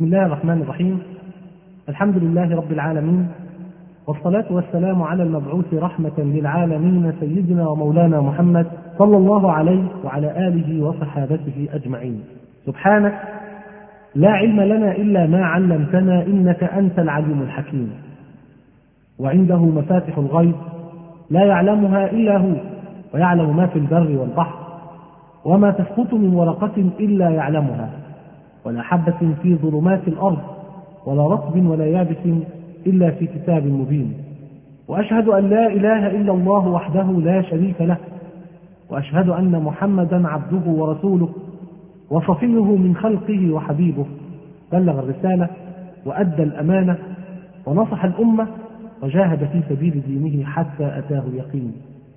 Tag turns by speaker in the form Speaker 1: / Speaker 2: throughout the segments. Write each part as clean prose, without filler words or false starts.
Speaker 1: بسم الله الرحمن الرحيم. الحمد لله رب العالمين، والصلاة والسلام على المبعوث رحمة للعالمين سيدنا ومولانا محمد صلى الله عليه وعلى آله وصحابته أجمعين. سبحانك لا علم لنا إلا ما علمتنا إنك أنت العليم الحكيم، وعنده مفاتح الغيب لا يعلمها إلا هو، ويعلم ما في البر والبحر، وما تسقط من ورقة إلا يعلمها، ولا حبة في ظلمات الأرض ولا رطب ولا يابس إلا في كتاب مبين. وأشهد أن لا إله إلا الله وحده لا شريك له، وأشهد أن محمدا عبده ورسوله وصفيه من خلقه وحبيبه، بلغ الرسالة وأدى الأمانة ونصح الأمة وجاهد في سبيل دينه حتى أتاه اليقين.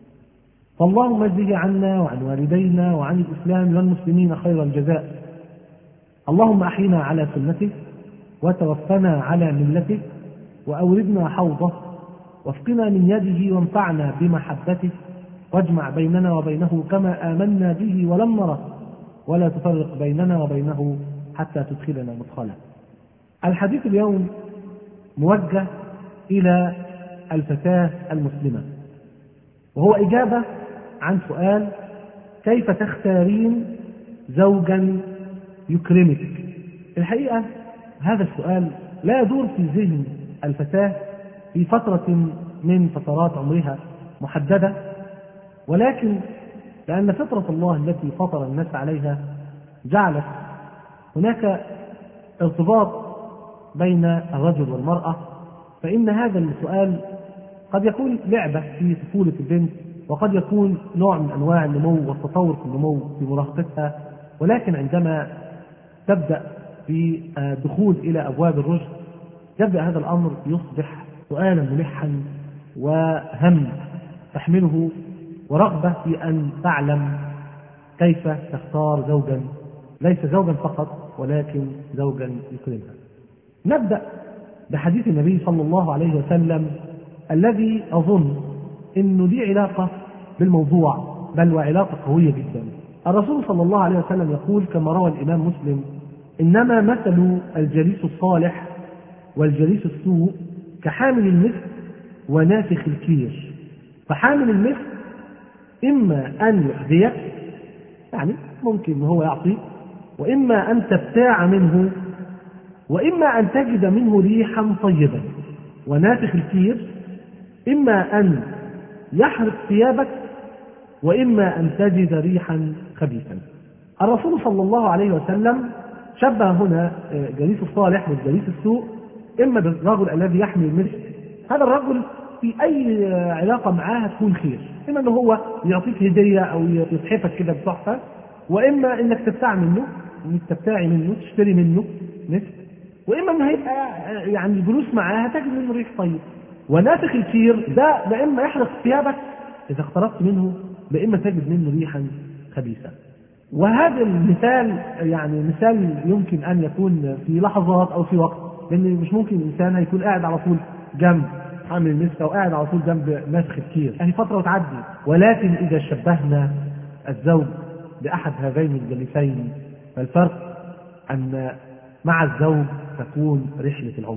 Speaker 1: فاللهم اجزه عنا وعن والدينا وعن الإسلام والمسلمين خير الجزاء. اللهم أحينا على سنته وتوفنا على ملته، وأوردنا حوضه، واسقنا من يده، وانفعنا بمحبته، واجمع بيننا وبينه كما آمنا به ولم نره، ولا تفرق بيننا وبينه حتى تدخلنا مدخلا. الحديث اليوم موجه إلى الفتاة المسلمة، وهو إجابة عن سؤال: كيف تختارين زوجا يكرمك؟ الحقيقة هذا السؤال لا يدور في ذهن الفتاة في فترة من فترات عمرها محددة، ولكن لأن فطرة الله التي فطر الناس عليها جعلت هناك ارتباط بين الرجل والمرأة، فإن هذا السؤال قد يكون لعبة في طفولة البنت، وقد يكون نوع من أنواع النمو والتطور في النمو في مراهقتها، ولكن عندما تبدأ في دخول إلى أبواب الرشد يبدأ هذا الأمر يصبح سؤالا ملحا وهم تحمله ورغبة في أن تعلم كيف تختار زوجا، ليس زوجا فقط ولكن زوجا يكرمها. نبدأ بحديث النبي صلى الله عليه وسلم الذي أظن أنه ليه علاقة بالموضوع، بل وعلاقة قوية جدا. الرسول صلى الله عليه وسلم يقول كما روى الإمام مسلم: إنما مثل الجليس الصالح والجليس السوء كحامل المسك ونافخ الكير. فحامل المسك إما أن يحذيك، يعني ممكن هو يعطيك، وإما أن تبتاع منه، وإما أن تجد منه ريحا طيبا. ونافخ الكير إما أن يحرق ثيابك، وإما أن تجد ريحا خبيثا. الرسول صلى الله عليه وسلم شبه هنا جليس الصالح والجليس السوء إما بالرجل الذي يحمل المسك، هذا الرجل في أي علاقة معاه تكون خير، إما أنه هو يعطيك هدية أو يصحفك كده بتحفة، وإما أنك تبتاع منه، أنك تبتاعي منه، تشتري منه مسك، وإما أنه هيبقى يعني الجلوس معاه تجد منه ريح طيب. ونافخ الكير ده إما يحرق ثيابك إذا اقتربت منه، إما تجد منه ريحا خبيثة. وهذا المثال يعني مثال يمكن أن يكون في لحظات أو في وقت، لأن مش ممكن إنسان هيكون قاعد على طول جنب حامل المسك أو قاعد على طول جنب نافخ الكير، يعني فترة وتعدي. ولكن إذا شبهنا الزوج بأحد هذين الجليسين فالفرق أن مع الزوج تكون رحلة العمر.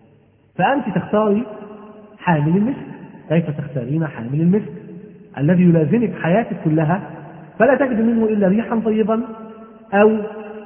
Speaker 1: فأنت تختاري حامل المسك. كيف تختارين حامل المسك الذي يلازمك حياتك كلها، فلا تجد منه إلا ريحا طيبا، أو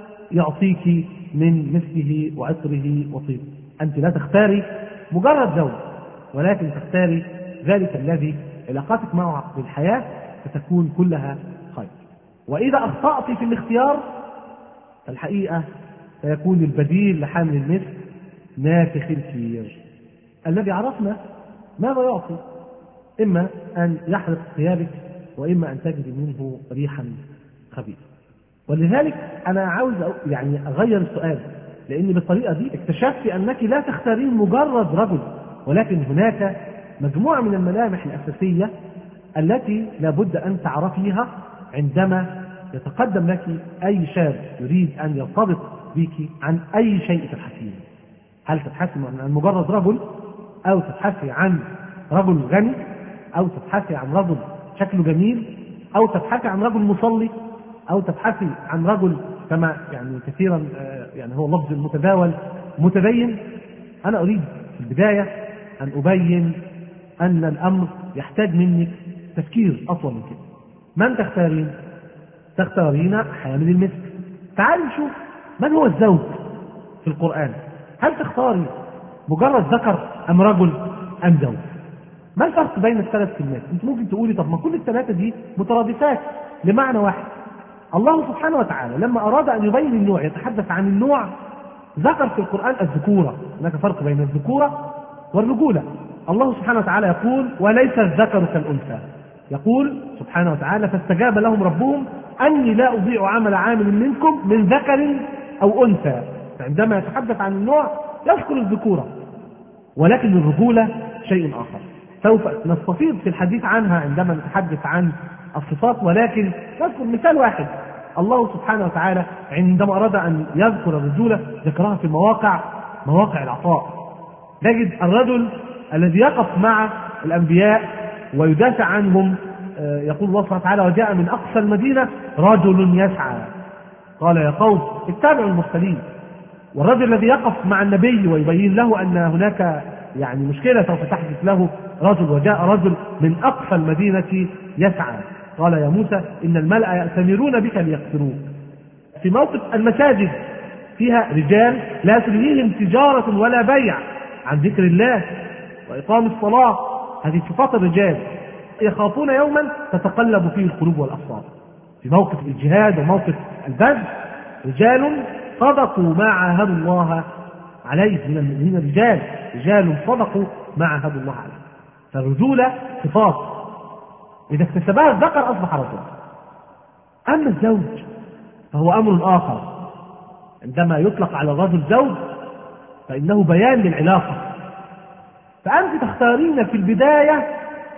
Speaker 1: يعطيك من مسكه وعطره وطيبه. أنت لا تختاري مجرد زوج، ولكن تختاري ذلك الذي علاقاتك معه في الحياة ستكون كلها خير. وإذا أخطأت في الاختيار فالحقيقة سيكون البديل لحامل المسك نافخ الكير الذي عرفنا ماذا يعطي، إما أن يحرق ثيابك، وإما أن تجد منه ريحا خبيثة. ولذلك أنا عاوز يعني أغير السؤال، لأن بالطريقة دي اكتشفت أنك لا تختارين مجرد رجل، ولكن هناك مجموعة من الملامح الأساسية التي لابد أن تعرفيها عندما يتقدم لك أي شاب يريد أن يرتبط بك عن أي شيء تبحثين. هل تبحثي عن مجرد رجل، أو تبحثي عن رجل غني، أو تبحثي عن رجل شكله جميل، أو تبحثي عن رجل مصلي، أو تبحثي عن رجل كما يعني كثيرا يعني هو لفظ المتداول متدين، أنا أريد في البداية أن أبين أن الأمر يحتاج منك تفكير أطول من كده. من تختارين؟ تختارين حامل المسك. تعالوا نشوف من هو الزوج في القرآن. هل تختاري مجرد ذكر أم رجل أم زوج؟ ما الفرق بين الثلاث كلمات؟ انت ممكن تقولي طب ما كل الثلاثة دي مترادفات لمعنى واحد. الله سبحانه وتعالى لما أراد أن يبين النوع يتحدث عن النوع ذكر في القرآن الذكورة. هناك فرق بين الذكورة والرجولة. الله سبحانه وتعالى يقول وليس الذكر كالأنثى. يقول سبحانه وتعالى فاستجاب لهم ربهم أني لا أضيع عمل عامل منكم من ذكر أو أنثى. فعندما يتحدث عن النوع يذكر الذكورة، ولكن الرجولة شيء آخر سوف نستفيض في الحديث عنها عندما نتحدث عن الصفات، ولكن نذكر مثال واحد. الله سبحانه وتعالى عندما أراد أن يذكر الرجولة ذكرها في مواقع العطاء. نجد الرجل الذي يقف مع الأنبياء ويدافع عنهم، يقول الله سبحانه وتعالى وجاء من أقصى المدينة رجل يسعى قال يا قوم اتبعوا المرسلين. والرجل الذي يقف مع النبي ويبين له أن هناك يعني مشكلة سوف تحدث له رجل وجاء رجل من أقصى المدينة يسعى قال يا موسى إن الملأ يأتمرون بك ليقتلوك. في موقف المساجد فيها رجال لا تلهيهم تجارة ولا بيع عن ذكر الله وإقام الصلاة. هذه صفات الرجال يخافون يوما تتقلب فيه القلوب والأبصار. في موقف الجهاد وموقف البذل رجال صدقوا ما عاهدوا الله عليه من المؤمنين. رجال صدقوا ما عاهدوا الله عليه. فالرجولة صفات إذا اكتسبها الذكر أصبح رجل. أما الزوج فهو أمر آخر. عندما يطلق على الرجل زوج فإنه بيان للعلاقة. فأنت تختارين في البداية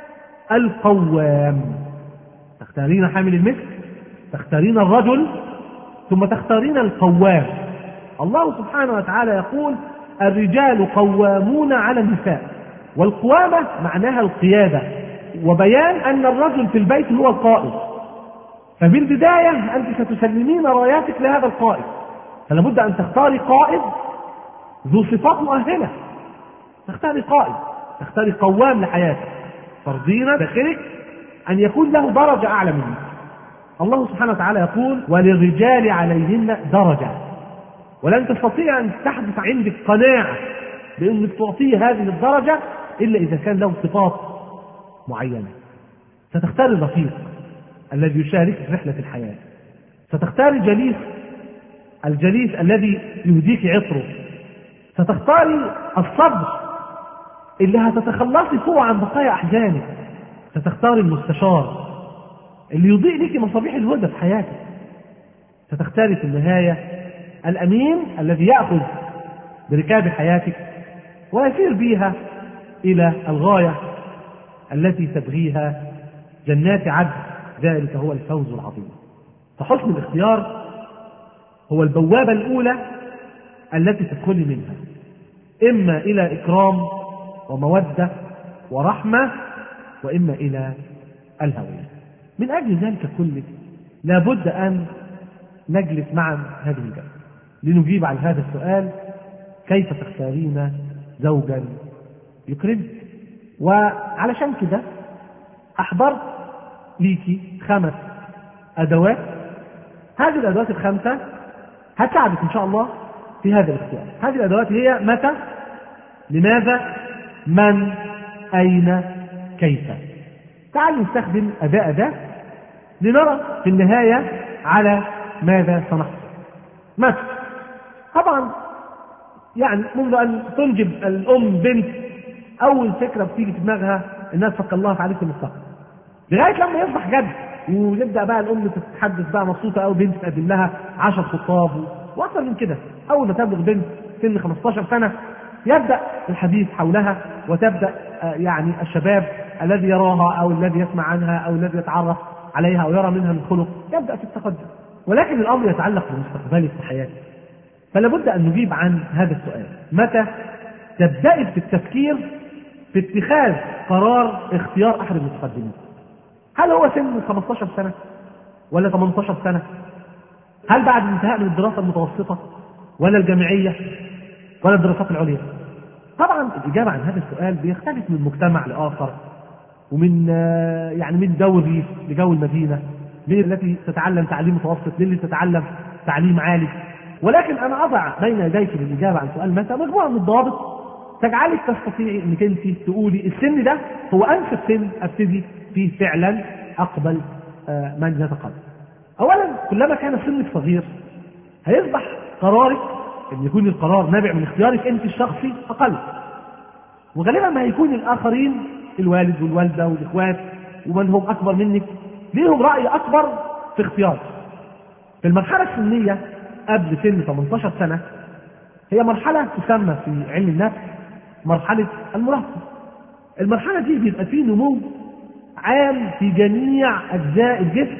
Speaker 1: القوام، تختارين حامل المسك، تختارين الرجل، ثم تختارين القوام. الله سبحانه وتعالى يقول الرجال قوامون على النساء، والقوامة معناها القيادة وبيان أن الرجل في البيت هو القائد. فبالبداية أنت ستسلمين راياتك لهذا القائد، فلابد أن تختاري قائد ذو صفات مؤهلة. تختاري قائد، تختاري قوام لحياتك، ترضين داخلك أن يكون له درجة أعلى منك. الله سبحانه وتعالى يقول وللرجال عليهن درجة، ولن تستطيع أن تحدث عندك قناعة بأنك تعطيه هذه الدرجة إلا إذا كان له صفات معينة. ستختاري الرفيق الذي يشارك في رحلة الحياة، ستختاري الجليس الذي يهديك عطره، ستختاري الصبر اللي هتتخلصي فوق عن بقايا أحزانك، ستختاري المستشار اللي يضيء لك مصابيح الهدى في حياتك، ستختاري في النهاية الأمين الذي يأخذ بركاب حياتك ويسير بها إلى الغاية التي تبغيها جنات عدن، ذلك هو الفوز العظيم. فحسن الاختيار هو البوابة الأولى التي تدخلي منها إما إلى إكرام ومودة ورحمة، وإما إلى الهوية. من أجل ذلك كله لابد أن نجلس معا هذه الجلسة لنجيب على هذا السؤال: كيف تختارين زوجا يكرمك؟ وعلشان كده أحضرت ليكي 5 أدوات. هذه الأدوات ال5 هتساعدك إن شاء الله في هذا الاختيار. هذه الأدوات هي متى، لماذا، من، أين، كيف. تعالوا نستخدم أداة لنرى في النهاية على ماذا سنحصل. متى؟ طبعا يعني منذ أن تنجب الأم بنت أول فكرة بتيجي في دماغها الناس فك الله في عليك المستقبل، لغاية لما يصبح جد ونبدأ بقى الأم تتحدث بقى مبسوطة أو بنت تقدم لها 10 خطاب وأكثر من كده. أول ما تبلغ بنت سن 15 سنة يبدأ الحديث حولها، وتبدأ يعني الشباب الذي يراها أو الذي يسمع عنها أو الذي يتعرف عليها أو يرى منها من خلق يبدأ في التقدم. ولكن الأمر يتعلق بمستقبلك في حياتك، فلابد أن نجيب عن هذا السؤال: متى تبدأي في التفكير في اتخاذ قرار اختيار أحد المتقدمين؟ هل هو سن 15 سنة ولا 18 سنة؟ هل بعد الانتهاء من الدراسة المتوسطة ولا الجامعية ولا الدراسات العليا؟ طبعا الإجابة عن هذا السؤال بيختلف من مجتمع لآخر، ومن يعني من جو الريف لجو المدينة، من التي تتعلم تعليم متوسط للي تتعلم تعليم عالي. ولكن أنا أضع بين يديك للإجابة عن سؤال متى مجموعة من الضوابط تجعلك تستطيعي انك انت تقولي السن ده هو انسب سن ابتدي فيه فعلا اقبل من يتقدم. اولا كلما كان سنك صغير هيصبح قرارك ان يكون القرار نابع من اختيارك انت الشخصي اقل، وغالبا ما هيكون الاخرين الوالد والوالده والاخوات ومن هم اكبر منك ليهم راي اكبر في اختيارك. في المرحله السنيه قبل سن 18 سنه هي مرحله تسمى في علم النفس مرحلة المراهقة. المرحلة دي بيبقى فيه نمو عام في جميع أجزاء الجسم،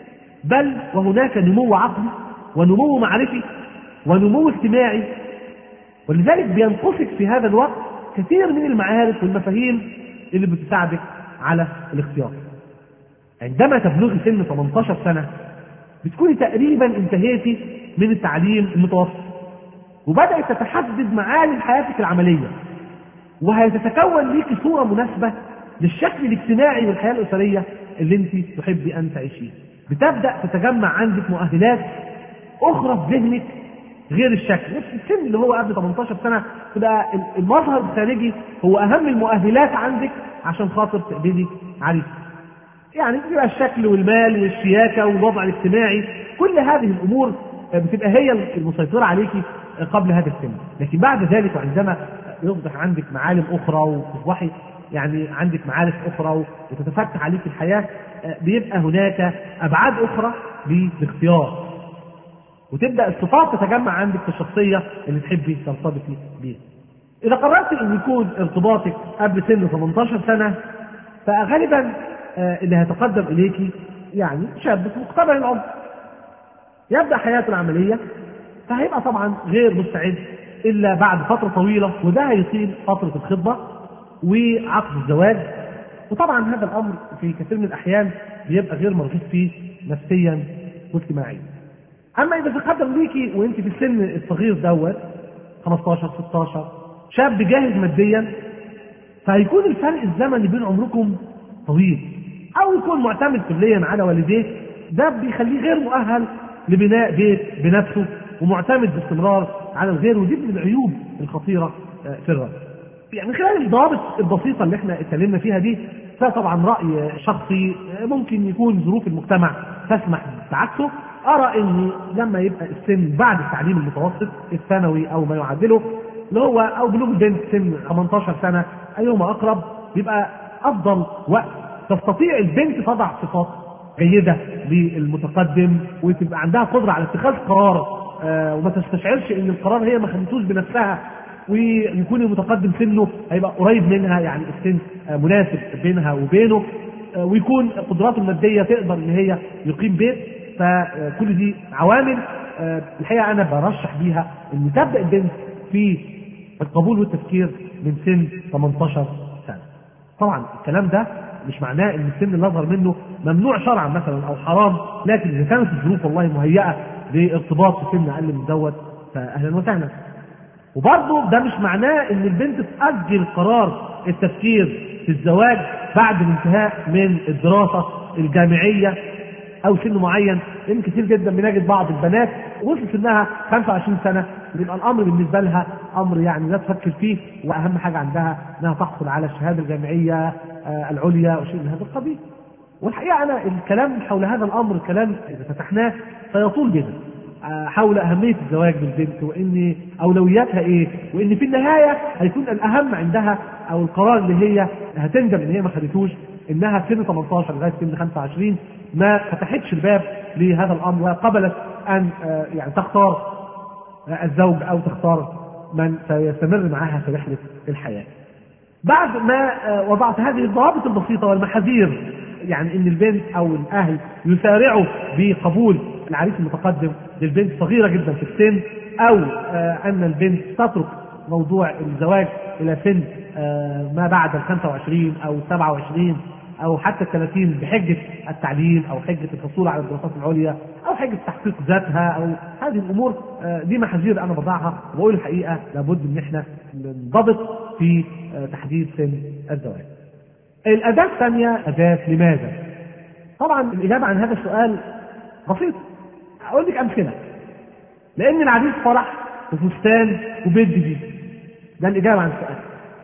Speaker 1: بل وهناك نمو عقلي ونمو معرفي ونمو اجتماعي، ولذلك بينقصك في هذا الوقت كثير من المعارف والمفاهيم اللي بتساعدك على الاختيار. عندما تبلغي سن 18 سنة بتكوني تقريبا انتهيتي من التعليم المتوسط، وبدأت تتحدد معالم حياتك العملية، وهتتكون ليك صورة مناسبة للشكل الاجتماعي والحياة الأسرية اللي انت تحبي أن تعيشيه. بتبدأ تتجمع عندك مؤهلات أخرى في ذهنك غير الشكل. نفس السن اللي هو قبل 18 سنة تبقى المظهر الخارجي هو أهم المؤهلات عندك عشان خاطر تقبلي عريس. يعني بتبقى الشكل والمال والشياكة والوضع الاجتماعي، كل هذه الأمور بتبقى هي المسيطرة عليكي قبل هذا السن. لكن بعد ذلك وعندما يصبح عندك معالم أخرى وتصبحي يعني عندك معارف أخرى وتتفتح عليك الحياة، بيبقى هناك أبعاد أخرى للاختيار، وتبدأ الصفات تتجمع عندك في الشخصية اللي تحبي ترتبطي بيها. إذا قررت أن يكون ارتباطك قبل سن 18 سنة فغالبا اللي هيتقدم إليكي يعني شاب في مقتبل العمر يبدأ حياته العملية، فهيبقى طبعا غير مستعد إلا بعد فترة طويلة، وده هيطيل فترة الخطبة وعقد الزواج. وطبعا هذا الأمر في كثير من الأحيان بيبقى غير مرغوب فيه نفسيا واجتماعيا. أما إذا تقدم ليكي وأنت في السن الصغير دوت 15 16 شاب جاهز ماديا، فهيكون الفرق الزمني بين عمركم طويل، أو يكون معتمد كليا على والديه، ده بيخليه غير مؤهل لبناء بيت بنفسه ومعتمد باستمرار على الغير، ودي من العيوب الخطيرة في الرجل. يعني خلال الضوابط البسيطة اللي احنا اتكلمنا فيها دي، فطبعا رأي شخصي ممكن يكون ظروف المجتمع تسمح بعكسه. أرى إن لما يبقى السن بعد التعليم المتوسط الثانوي أو ما يعادله اللي هو أو بلوغ البنت سن 18 سنة أيهما أقرب، يبقى أفضل وقت تستطيع البنت تضع صفات جيدة للمتقدم وتبقى عندها قدرة على اتخاذ قرار، وما تستشعرش ان القرار هي ما خدتوش بنفسها، ويكون المتقدم سنه هيبقى قريب منها، يعني السن مناسب بينها وبينه، ويكون قدراته المادية تقدر ان هي يقيم بيت. فكل دي عوامل الحقيقة انا برشح بيها ان تبدأ البنت في القبول والتفكير من سن 18 سنة. طبعا الكلام ده مش معناه ان السن اللي اصغر منه ممنوع شرعا مثلا او حرام، لكن اذا كانت الظروف والله مهيئه لارتباط في سن اقل من دوت فاهلا وسهلا. وبرضه ده مش معناه ان البنت تاجل قرار التفكير في الزواج بعد الانتهاء من الدراسه الجامعيه او سن معين، لان كثير جدا بنجد بعض البنات وصل سنها 25 سنه يبقى الامر بالنسبه لها امر يعني لا تفكر فيه، واهم حاجه عندها انها تحصل على الشهاده الجامعيه العليا وشيء من هذا القبيل. والحقيقه انا الكلام حول هذا الامر كلام اذا فتحناه سيطول بنا حول اهميه الزواج بالبنت وان اولوياتها ايه، وان في النهايه هيكون الاهم عندها او القرار اللي هي هتندم ان هي ما خدتوش انها في سن 18 لغايه سن 25 ما فتحتش الباب لهذا الامر وقبلت ان يعني تختار الزوج او تختار من سيستمر معها في رحله الحياه. بعد ما وضعت هذه الضوابط البسيطه والمحاذير، يعني ان البنت او الاهل يسارعوا بقبول العريس المتقدم للبنت صغيره جدا في السن، او ان البنت تترك موضوع الزواج الى سن ما بعد ال 25 او 27 أو حتى التماثيل بحجة التعليم أو حجة الحصول على الدراسات العليا أو حجة تحقيق ذاتها، أو هذه الأمور دي محاذير أنا بضعها وبقول الحقيقة لابد إن إحنا ننضبط في تحديد سن الزواج. الأداة الثانية أداة لماذا؟ طبعا الإجابة عن هذا السؤال بسيط، أقول لك أمثلة. لأن العريس فرح وفستان وبيت جديد، ده الإجابة عن السؤال.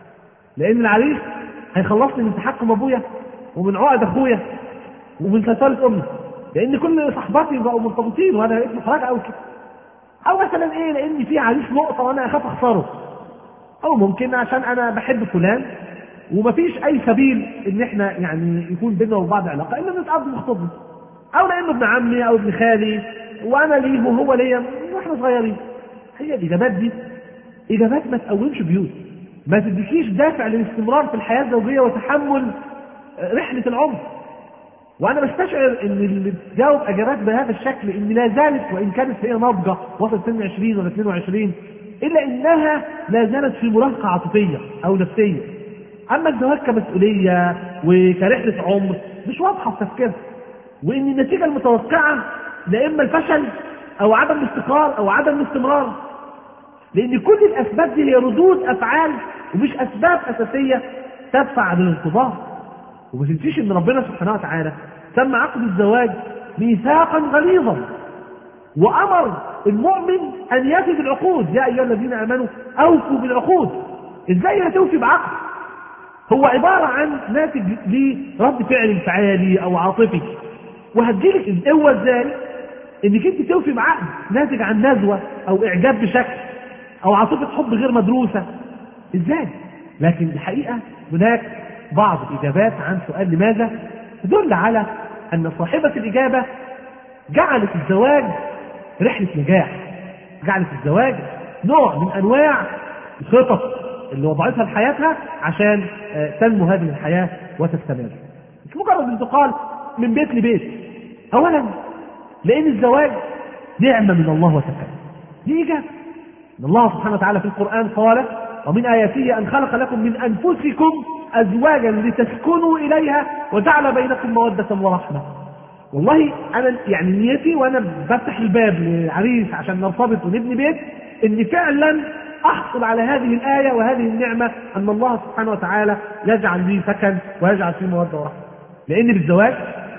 Speaker 1: لأن العريس هيخلصني من تحكم أبويا ومن عقد أخويا ومن سيطرة أمي، لأن كل صحباتي بقوا مرتبطين وأنا بقيت محرجة أو كده. أو مثلا إيه، لأن في عريس نقطة وأنا أخاف أخسره، أو ممكن عشان أنا بحب فلان ومفيش أي سبيل إن إحنا يعني يكون بيننا وبعض علاقة إلا نتقابل ونخطب، أو لأنه ابن عمي أو ابن خالي وأنا ليه وهو ليا وإحنا صغيرين. هي الإجابات دي إجابات ما تقومش بيوت، ما تديكيش دافع للاستمرار في الحياة الزوجية وتحمل رحلة العمر. وأنا بستشعر إن اللي تجاوب إجابات بهذا الشكل إن لا زالت، وإن كانت هي ناضجة وصلت سن 20 ولا 22، إلا إنها لا زالت في مراهقة عاطفية أو نفسية. أما الزواج كمسؤولية وكرحلة عمر مش واضحة في تفكيرها، وإن النتيجة المتوقعة لا إما الفشل أو عدم الاستقرار أو عدم الاستمرار، لأن كل الأسباب دي هي ردود أفعال ومش أسباب أساسية تدفع للانتظار. وما تنسيش إن ربنا سبحانه وتعالى سمى عقد الزواج ميثاقا غليظا، وأمر المؤمن أن يفي بالعقود. يا أيها الذين آمنوا أوفوا بالعقود. إزاي هتوفي بعقد؟ هو عبارة عن ناتج لرد فعل انفعالي أو عاطفي، وهتجيلك القوة إزاي إنك أنت توفي بعقد ناتج عن نزوة أو إعجاب بشكل أو عاطفة حب غير مدروسة. إزاي؟ لكن الحقيقة هناك بعض الإجابات عن سؤال لماذا تدل على أن صاحبة الإجابة جعلت الزواج رحلة نجاح، جعلت الزواج نوع من أنواع الخطط اللي وضعتها لحياتها عشان تنمو هذه الحياة وتستمر، مش مجرد انتقال من بيت لبيت. أولا لأن الزواج نعمة من الله وتكرم، دي إجابة. إن الله سبحانه وتعالى في القرآن قال: ومن آياته أن خلق لكم من أنفسكم أزواجا لتسكنوا إليها وجعل بينكم مودة ورحمة. والله أنا يعني نيتي وأنا بفتح الباب للعريس عشان نرتبط ونبني بيت إن فعلا أحصل على هذه الآية وهذه النعمة، أن الله سبحانه وتعالى يجعل لي سكن ويجعل فيه مودة ورحمة. لأن بالزواج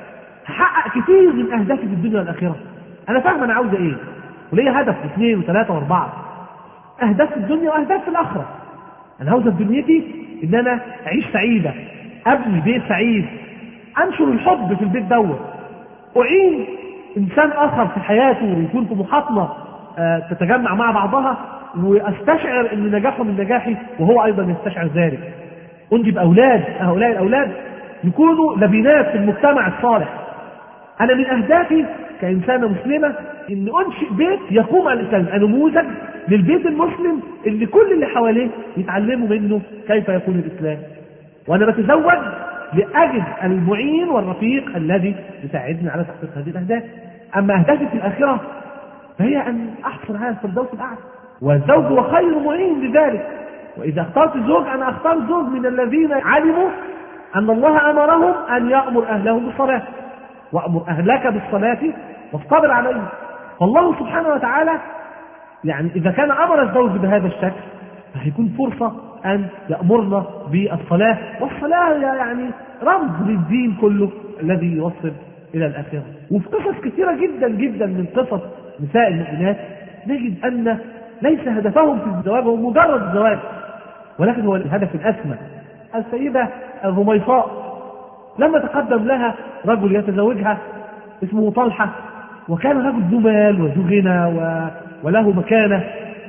Speaker 1: هحقق كثير من أهدافي في الدنيا والآخرة. أنا فاهم أنا عاوز إيه، وليه هدف واثنين وثلاثة وأربعة، أهداف في الدنيا وأهداف في الآخرة. أنا عاوز في دنيتي إن أنا أعيش سعيدة، أبني بيت سعيد، أنشر الحب في البيت دوت، أعين إنسان آخر في حياته ويكون في محاطنا تتجمع مع بعضها، وأستشعر أن نجاحه من نجاحي وهو أيضا يستشعر ذلك. أنجب أولاد، هؤلاء الأولاد يكونوا لبنات في المجتمع الصالح. أنا من أهدافي كإنسانة مسلمة أن أنشئ بيت يقوم على الإسلام، نموذج للبيت المسلم اللي كل اللي حواليه يتعلموا منه كيف يكون الإسلام. وأنا بتزوج لأجد المعين والرفيق الذي يساعدني على تحقيق هذه الأهداف. أما أهدافي في الآخرة فهي أن أحصل على الفردوس الأعلى، والزوج هو خير معين لذلك. وإذا اخترت الزوج أنا أختار زوج من الذين علموا أن الله أمرهم أن يأمر أهلهم بالصلاة، وأمر أهلك بالصلاة واصطبر عليه. فالله سبحانه وتعالى يعني إذا كان أمر الزوج بهذا الشكل فهيكون فرصة أن يأمرنا بالصلاة، والصلاة يعني رمز للدين كله الذي يوصل إلى الآخرة. وفي قصص كثيرة جدا جدا من قصص نساء المؤمنات نجد أن ليس هدفهم في الزواج هو مجرد الزواج، ولكن هو الهدف الأسمى. السيدة الرميصاء لما تقدم لها رجل يتزوجها اسمه طلحة، وكان رجل ذو مال وذو غنى وله مكانة،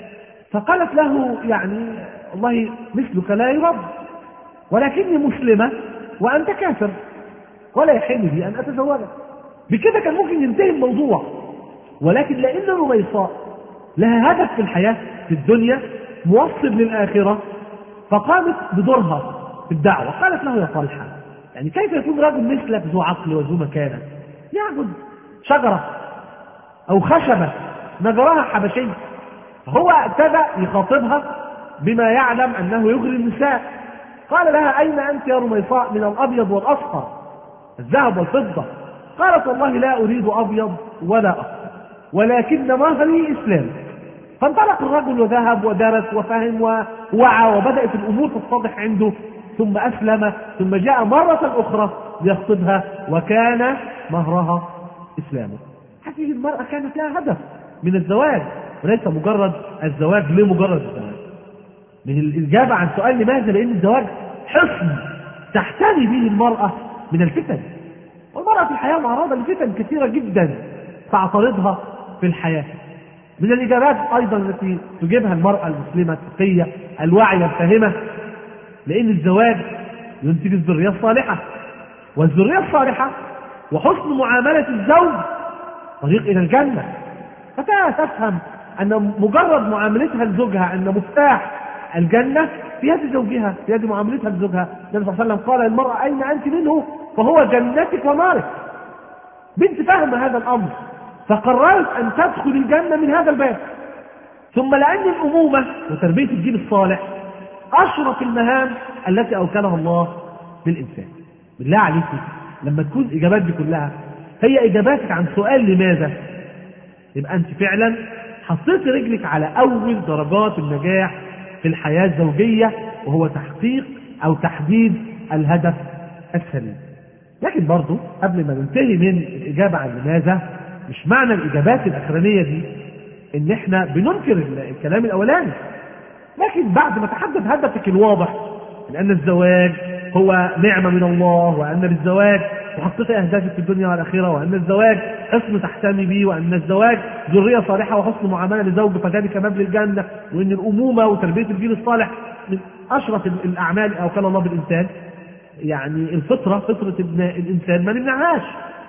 Speaker 1: فقالت له يعني والله مثلك لا يرد، ولكني مسلمة وأنت كافر ولا يحل لي أن أتزوجك. بكده كان ممكن ينتهي الموضوع، ولكن لأن الرميصاء لها هدف في الحياة في الدنيا موصل للآخرة، فقامت بدورها في الدعوة. قالت له: يا طلحة، يعني كيف يكون رجل مثلك ذو عقل وذو مكانة يعبد شجرة أو خشبة نجرها حبشي؟ هو ابتدأ يخاطبها بما يعلم أنه يغري النساء، قال لها: أين أنت يا رميصاء من الأبيض والأصفر، الذهب والفضة؟ قالت: والله لا أريد أبيض ولا أصفر، ولكن مهري إسلام. فانطلق الرجل وذهب ودرس وفهم ووعى، وبدأت الأمور تتضح عنده، ثم أسلم، ثم جاء مرة أخرى ليخطبها، وكان مهرها إسلامه. هذه المرأة كانت لها هدف من الزواج، وليس مجرد الزواج لمجرد الزواج. من الإجابة عن سؤال لماذا، لأن الزواج حصن تحتمي به المرأة من الفتن، والمرأة في الحياة معرضة لفتن كثيرة جدا تعترضها في الحياة. من الإجابات أيضا التي تجيبها المرأة المسلمة التقية الواعية الفاهمة، لأن الزواج ينتج الذرية الصالحة، والذرية الصالحة وحسن معاملة الزوج طريق إلى الجنة. فتفهم أن مجرد معاملتها لزوجها أن مفتاح الجنة في يد زوجها، في يد معاملتها لزوجها. النبي صلى الله عليه وسلم قال للمرأة: أين أنت منه؟ فهو جنتك ونارك. بنت فهم هذا الأمر، فقررت أن تدخل الجنة من هذا الباب. ثم لأن الأمومة وتربية الجيل الصالح أشرف المهام التي أوكلها الله بالإنسان. بالله عليك، لما تكون إجابات دي كلها هي إجاباتك عن سؤال لماذا، يبقى أنت فعلا حطيت رجلك على أول درجات النجاح في الحياة الزوجية، وهو تحقيق أو تحديد الهدف السليم. لكن برضو قبل ما ننتهي من الإجابة عن لماذا، مش معنى الإجابات الأخرانية دي إن إحنا بننكر الكلام الأولاني، لكن بعد ما تحدد هدفك الواضح لأن الزواج هو نعمة من الله، وأن بالزواج تحقق أهدافك في الدنيا والآخرة، وأن الزواج حصن تحتمي به، وأن الزواج ذرية صالحة وحسن معاملة لزوج فذلك باب للجنة، وأن الأمومة وتربية الجيل الصالح من أشرف الأعمال أوكل الله بالإنسان. يعني الفطرة، فطرة الإنسان ما نمنعهاش،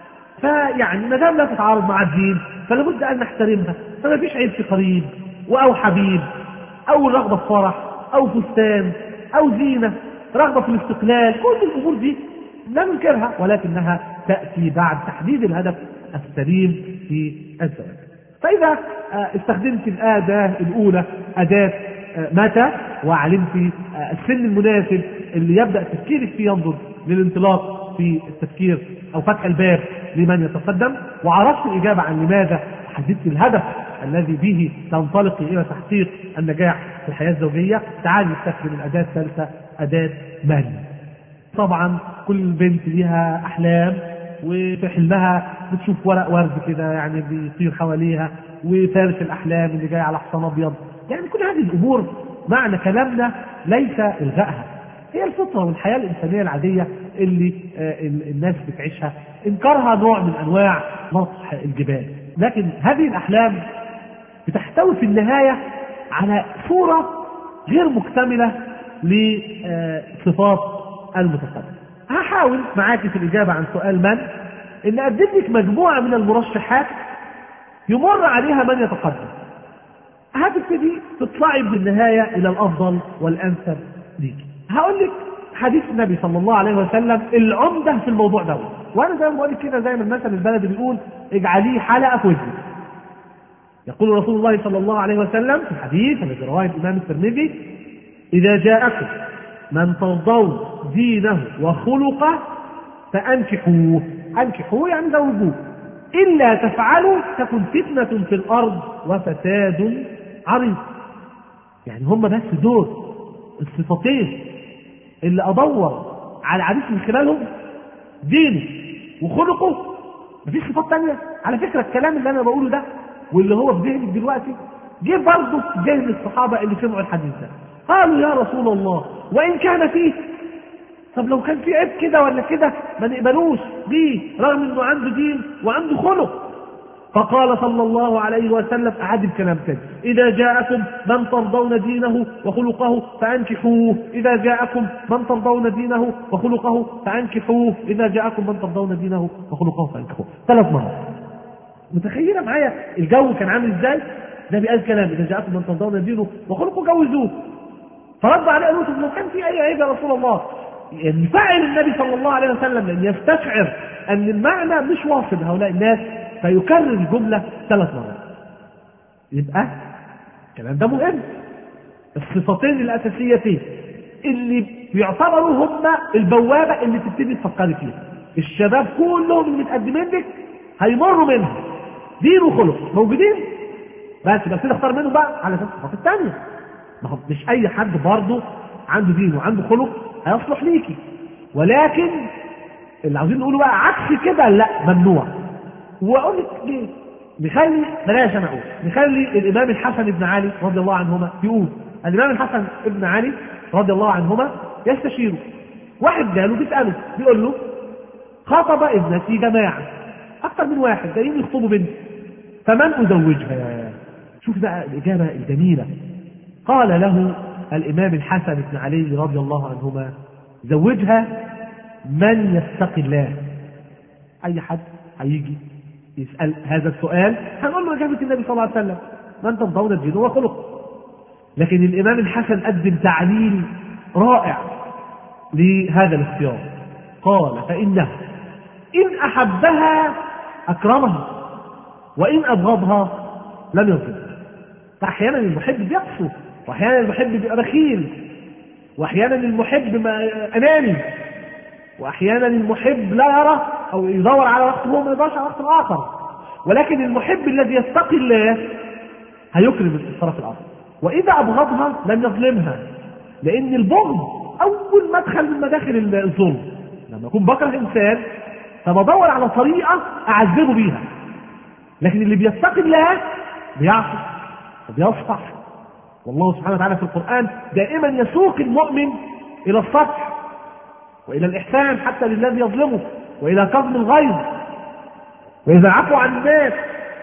Speaker 1: فيعني ما دام لا تتعارض مع الدين فلا بد أن نحترمها. فما فيش عيب في قريب أو حبيب أو رغبة في فرح أو فستان أو زينة، رغبة في الاستقلال، كل الأمور دي لا ننكرها، ولكنها تأتي بعد تحديد الهدف السليم في الزواج. فإذا استخدمت الأداة الأولى، أداة متى، وعلمت السن المناسب اللي يبدأ تفكيرك فيه ينظر للانطلاق في التفكير أو فتح الباب لمن يتقدم، وعرفت الإجابة عن لماذا، حددت الهدف الذي به تنطلق إلى تحقيق النجاح في الحياة الزوجية، تعالي نستخدم الأداة الثالثة، أداة من. طبعا كل بنت لها أحلام، وفي حلمها بتشوف ورق ورد كده يعني بيطير حواليها، وفارس الأحلام اللي جاي على حصان أبيض. يعني كل هذه الأمور معنى كلامنا ليس إلغائها، هي الفطرة والحياة الإنسانية العادية اللي الناس بتعيشها. إنكارها نوع من أنواع نطح الجبال، لكن هذه الأحلام بتحتوي في النهاية على صورة غير مكتملة لصفات المتقدم. هحاول معاك في الإجابة عن سؤال من إن أقدم لك مجموعة من المرشحات يمر عليها من يتقدم، هتبتدي تطلعي بالنهاية إلى الأفضل والأنسب ليك. هقول لك حديث النبي صلى الله عليه وسلم العمدة في الموضوع ده، وأنا زي ما بقول لك كده، زي ما المثل البلدي بيقول اجعليه حلقة في وجهك. يقول رسول الله صلى الله عليه وسلم في الحديث الذي رواه الإمام الترمذي: إذا جاءكم من ترضون دينه وخلقه فأنكحوه. أنكحوه يعني زوجوه، إلا تفعلوا تكن فتنة في الأرض وفساد عريض. يعني هم بس دول الصفتين اللي أدور على العريس من خلالهم، دينه وخلقه، مفيش صفات تانية. على فكرة الكلام اللي أنا بقوله ده واللي هو في ذهنك دلوقتي جه برضه في ذهن الصحابة اللي سمعوا الحديث ده، قالوا يا رسول الله وإن كان فيه، طب لو كان في عيب كده ولا كده ما نقبلوش بيه رغم انه عنده دين وعنده خلق. فقال صلى الله عليه وسلم، أعاد الكلام تاني: إذا جاءكم من ترضون دينه وخلقه فأنكحوه، إذا جاءكم من ترضون دينه وخلقه فأنكحوه، إذا جاءكم من ترضون دينه وخلقه فأنكحوه. 3 مرات. متخيلة معايا الجو كان عامل ازاي؟ ده بيقال كلام: إذا جاءكم من ترضون دينه وخلقه جوزوه. فرد عليه قالوا: لو كان في أي عيب يا رسول الله. ينفعل النبي صلى الله عليه وسلم أن يستشعر أن المعنى مش واصل لهؤلاء الناس، فيكرر الجملة 3 مرات. يبقى الكلام ده مهم. الصفتين الأساسيتين اللي بيعتبروا هم البوابة اللي تبتدي تفكري فيها. الشباب كلهم اللي متقدمين لك هيمروا منها دين وخلق موجودين، بس ابتدي اختار منهم بقى على اساس الصفات الثانيه. ما هو مش اي حد برضه عنده دين وعنده خلق هيصلح ليكي، ولكن اللي عاوزين نقوله بقى عكس كده لا، ممنوع. واقول لك ليه؟ بلاش انا اقول، نخلي الامام الحسن بن علي رضي الله عنهما يقول. الامام الحسن بن علي رضي الله عنهما يستشيره، واحد جاله بيساله بيقول له خطب ابنتي جماعه، اكثر من واحد جايين يخطبوا بنتي، فمن ازوجها؟ شوف بقى الاجابه الجميله. قال له الامام الحسن بن علي رضي الله عنهما زوجها من يتقي الله. اي حد هيجي يسال هذا السؤال هنقول له اجابه النبي صلى الله عليه وسلم: من ترضون دينه وخلقه. لكن الامام الحسن قدم تعليل رائع لهذا الاختيار، قال: فانه ان احبها اكرمها وان ابغضها لم يظلمها. فاحيانا المحب بيقسو، واحيانا المحب بيبقى بخيل، واحيانا المحب اناني، واحيانا المحب لا يرى او يدور على وقت هو ما يدورش على وقت اخر. ولكن المحب الذي يتقي الله هيكرم الطرف الاخر، واذا ابغضها لم يظلمها، لان البغض اول مدخل من مداخل الظلم. لما اكون بكره انسان فبدور على طريقه اعذبه بيها، لكن اللي بيتقي الله بيعصي وبيصفح. والله سبحانه وتعالى في القرآن دائما يسوق المؤمن إلى الصفح وإلى الإحسان حتى للذي يظلمه، وإلى كظم الغيظ، وإذا عفوا عن الناس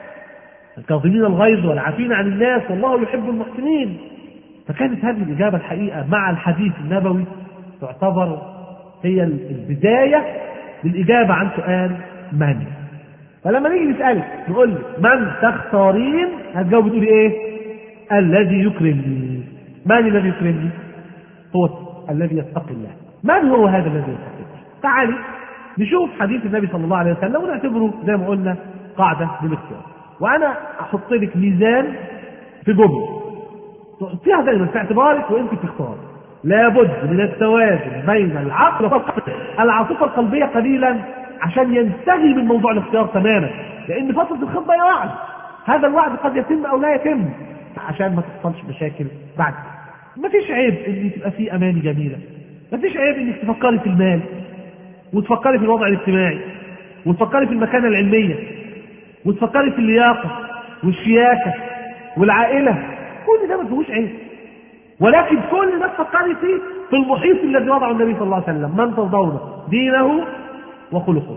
Speaker 1: الكاظمين الغيظ والعافين عن الناس والله يحب المحسنين. فكانت هذه الإجابة الحقيقة مع الحديث النبوي تعتبر هي البداية للإجابة عن سؤال من. فلما نيجي نسألك نقول من تختارين هتجاوب تقولي إيه؟ الذي يكرمني. من الذي يكرمني؟ هو الذي يتقي الله. من هو هذا الذي يتقي الله؟ تعالي نشوف حديث النبي صلى الله عليه وسلم ونعتبره زي ما قلنا قاعدة للاختيار. وأنا أحط لك ميزان في جملة تحطيها دايما في اعتبارك وأنت بتختار. لابد من التوازن بين العقل والقلب. العاطفة القلبية قليلا عشان ينتهي من موضوع الاختيار تماما، لأن فترة الخطبة هي وعد، هذا الوعد قد يتم أو لا يتم، عشان ما تحصلش مشاكل بعد. ما فيش عيب ان تبقى في اماني جميله، ما فيش عيب انك تفكري في المال وتفكري في الوضع الاجتماعي وتفكري في المكانه العلميه وتفكري في اللياقه والشياكه والعائله، كل ده ما فيهوش عيب. ولكن كل ده تفكري فيه في المحيط الذي وضعه النبي صلى الله عليه وسلم: من ترضون دينه وخلقه.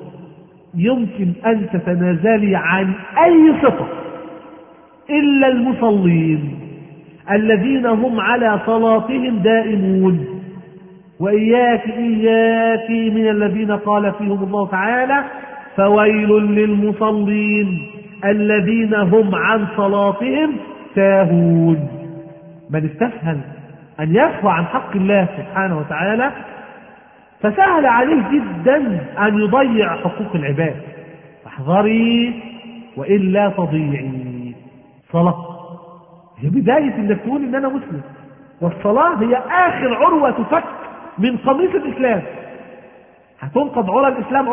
Speaker 1: يمكن ان تتنازلي عن اي صفه إلا المصلين الذين هم على صلاتهم دائمون. وإياك من الذين قال فيهم الله تعالى: فويل للمصلين الذين هم عن صلاتهم ساهون. من استسهل أن يسهو عن حق الله سبحانه وتعالى فسهل عليه جدا أن يضيع حقوق العباد. فاحذري وإلا تضيعي. الصلاة هي بداية انك تقول ان انا مسلم، والصلاة هي اخر عروة تفك من قميص الاسلام. هتنقض عروة الاسلام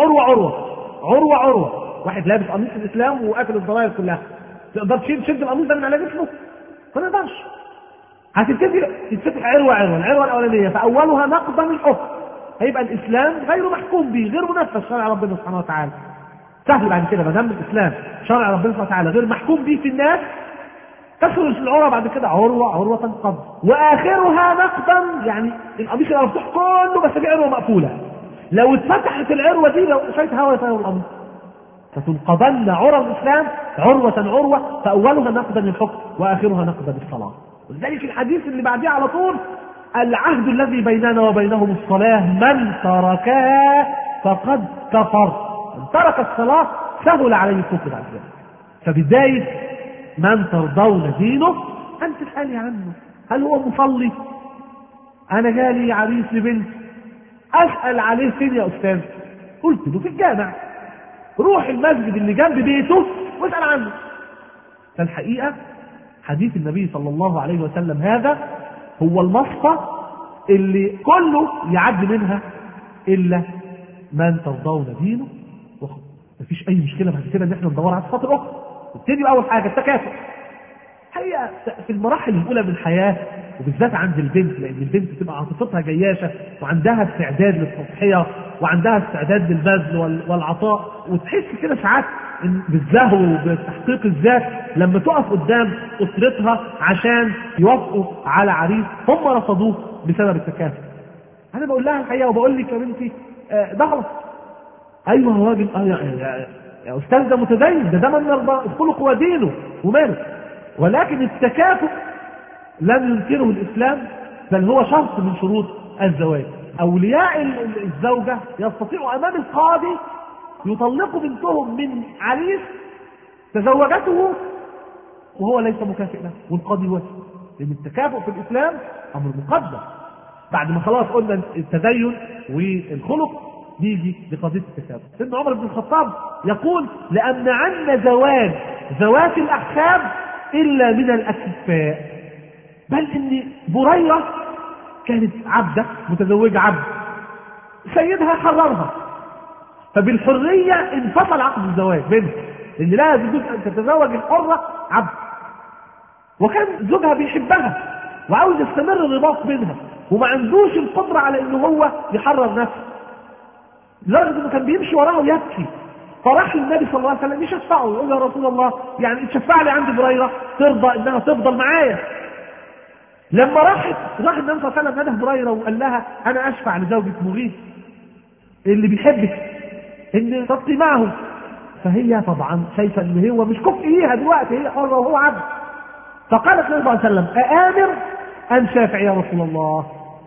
Speaker 1: عروة. واحد لابس قميص الاسلام وقافل الضراير كلها، تقدر تشد القميص ده من على جسمه؟ ما نقدرش. هتبتدي تتفتح عروة. العروة الاولانية فاولها نقضا الحكم، هيبقى الاسلام غير محكوم به، غير منفذ شرع ربنا سبحانه وتعالى. سهل بعد كده ما دام الاسلام شرع ربنا سبحانه وتعالى غير محكوم به في الناس، تخرج العروه بعد كده عروه تنقض، واخرها نقضا، يعني القميص يبقى مفتوح كله بس في عروه مقفوله. لو اتفتحت العروه دي لو شويه هواء يطير القميص، فتنقضن عرى الاسلام عروه فاولها نقضا للحكم واخرها نقضا للصلاه. ولذلك الحديث اللي بعديه على طول: العهد الذي بيننا وبينهم الصلاه من تركها فقد كفر. من ترك الصلاة سهل عليه الكفر بعد ذلك. فبداية من ترضون دينه أن تسألي عنه: هل هو مصلي؟ أنا جالي عريس لبنت، أسأل عليه فين يا أستاذ؟ قلت له في الجامع. روح المسجد اللي جنب بيته واسأل عنه. فالحقيقة حديث النبي صلى الله عليه وسلم هذا هو المصفى اللي كله يعدي منها إلا من ترضون دينه وخلقه. مفيش أي مشكلة بعد كده إن احنا ندور على الصفات الأخرى. نبتدي بأول حاجة التكافؤ. هي في المراحل الأولى من الحياة وبالذات عند البنت، لأن البنت بتبقى عاطفتها جياشة وعندها استعداد للتضحية وعندها استعداد للبذل والعطاء، وتحس كده ساعات بالزهو وبتحقيق الذات لما تقف قدام أسرتها عشان يوافقوا على عريس هم رفضوه بسبب التكافؤ. أنا بقول لها الحقيقة وبقول لك يا بنتي ده غلط. أيوه هو راجل يا أستاذ ده متدين، ده من الخلق ودينه وماله. ولكن التكافؤ لم ينكره الإسلام، بل هو شرط من شروط الزواج. أولياء الزوجة يستطيعوا أمام القاضي يطلقوا بنتهم من عريس تزوجته وهو ليس مكافئ له، والقاضي يوافق، لأن التكافؤ في الإسلام أمر مقدم. بعد ما خلاص قلنا التدين والخلق نيجي لقضية التكافؤ. سيدنا عمر بن الخطاب يقول لأمنعن زواج ذوات الأحساب إلا من الأكفاء. بل إن بريرة كانت عبدة متزوجة عبد، سيدها حررها، فبالحرية انفصل عقد الزواج بينها، لأن لا يجوز أن تتزوج الحرة عبد. وكان زوجها بيحبها وعاوز يستمر الرباط بينها وما عندوش القدرة على إنه هو يحرر نفسه، لدرجة إنه كان بيمشي وراه ويبكي. فراح للنبي صلى الله عليه وسلم يشفعه، يقول يا رسول الله يعني تشفع لي عند بريرة ترضى إنها تفضل معايا. لما راح النبي صلى الله عليه وسلم نده بريرة وقال لها أنا أشفع لزوجة مغيث اللي بيحبك إن تبقي معه. فهي طبعا شايفة إن هو مش كفء ليها دلوقتي، هي حرة وهو عبد. فقالت النبي صلى الله عليه وسلم أآمر أم شافع يا رسول الله؟